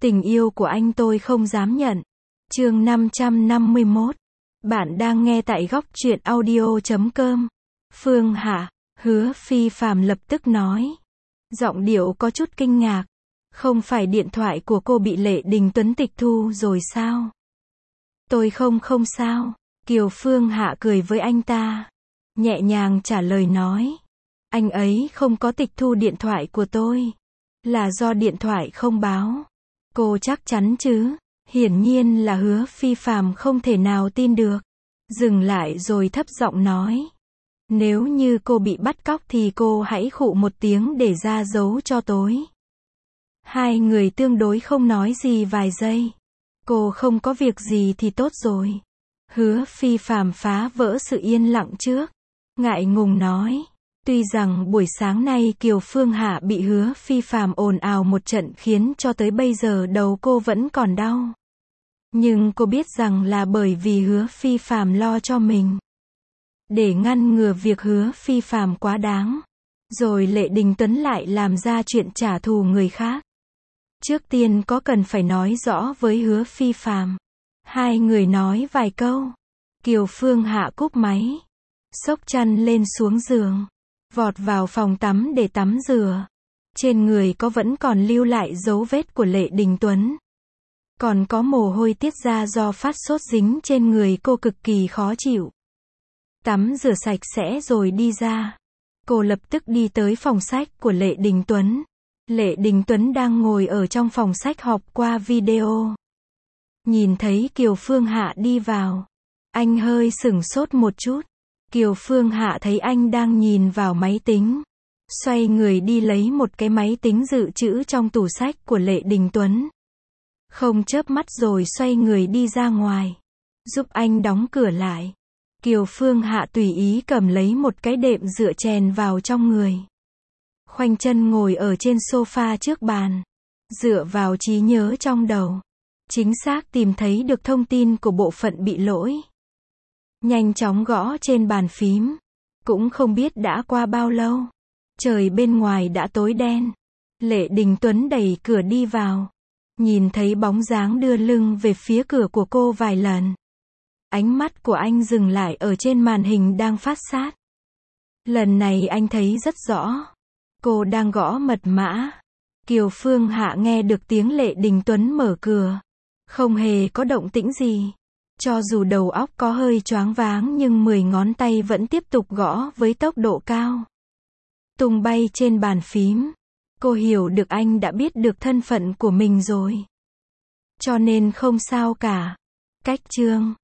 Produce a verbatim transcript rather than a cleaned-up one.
Tình yêu của anh tôi không dám nhận. Chương năm trăm năm mươi mốt. Bạn đang nghe tại góc truyện audio chấm com. Phương Hạ, Hứa Phi Phàm lập tức nói. Giọng điệu có chút kinh ngạc. Không phải điện thoại của cô bị Lệ Đình Tuấn tịch thu rồi sao? Tôi không không sao. Kiều Phương Hạ cười với anh ta. Nhẹ nhàng trả lời nói. Anh ấy không có tịch thu điện thoại của tôi. Là do điện thoại không báo. Cô chắc chắn chứ? Hiển nhiên là Hứa Phi Phàm không thể nào tin được. Dừng lại rồi thấp giọng nói. Nếu như cô bị bắt cóc thì cô hãy khụ một tiếng để ra dấu cho tối. Hai người tương đối không nói gì vài giây. Cô không có việc gì thì tốt rồi. Hứa Phi Phàm phá vỡ sự yên lặng trước. Ngại ngùng nói. Tuy rằng buổi sáng nay Kiều Phương Hạ bị Hứa Phi Phàm ồn ào một trận khiến cho tới bây giờ đầu cô vẫn còn đau. Nhưng cô biết rằng là bởi vì Hứa Phi Phàm lo cho mình. Để ngăn ngừa việc Hứa Phi Phàm quá đáng. Rồi Lệ Đình Tuấn lại làm ra chuyện trả thù người khác. Trước tiên có cần phải nói rõ với Hứa Phi Phàm. Hai người nói vài câu. Kiều Phương Hạ cúp máy. Xốc chăn lên xuống giường. Vọt vào phòng tắm để tắm rửa. Trên người có vẫn còn lưu lại dấu vết của Lệ Đình Tuấn. Còn có mồ hôi tiết ra do phát sốt dính trên người cô cực kỳ khó chịu. Tắm rửa sạch sẽ rồi đi ra. Cô lập tức đi tới phòng sách của Lệ Đình Tuấn. Lệ Đình Tuấn đang ngồi ở trong phòng sách họp qua video. Nhìn thấy Kiều Phương Hạ đi vào. Anh hơi sửng sốt một chút. Kiều Phương Hạ thấy anh đang nhìn vào máy tính. Xoay người đi lấy một cái máy tính dự trữ trong tủ sách của Lệ Đình Tuấn. Không chớp mắt rồi xoay người đi ra ngoài. Giúp anh đóng cửa lại. Kiều Phương Hạ tùy ý cầm lấy một cái đệm dựa chèn vào trong người. Khoanh chân ngồi ở trên sofa trước bàn. Dựa vào trí nhớ trong đầu. Chính xác tìm thấy được thông tin của bộ phận bị lỗi. Nhanh chóng gõ trên bàn phím. Cũng không biết đã qua bao lâu. Trời bên ngoài đã tối đen. Lệ Đình Tuấn đẩy cửa đi vào. Nhìn thấy bóng dáng đưa lưng về phía cửa của cô vài lần. Ánh mắt của anh dừng lại ở trên màn hình đang phát sát. Lần này anh thấy rất rõ. Cô đang gõ mật mã. Kiều Phương Hạ nghe được tiếng Lệ Đình Tuấn mở cửa. Không hề có động tĩnh gì. Cho dù đầu óc có hơi choáng váng nhưng mười ngón tay vẫn tiếp tục gõ với tốc độ cao. Tung bay trên bàn phím. Cô hiểu được anh đã biết được thân phận của mình rồi. Cho nên không sao cả. Cách chương.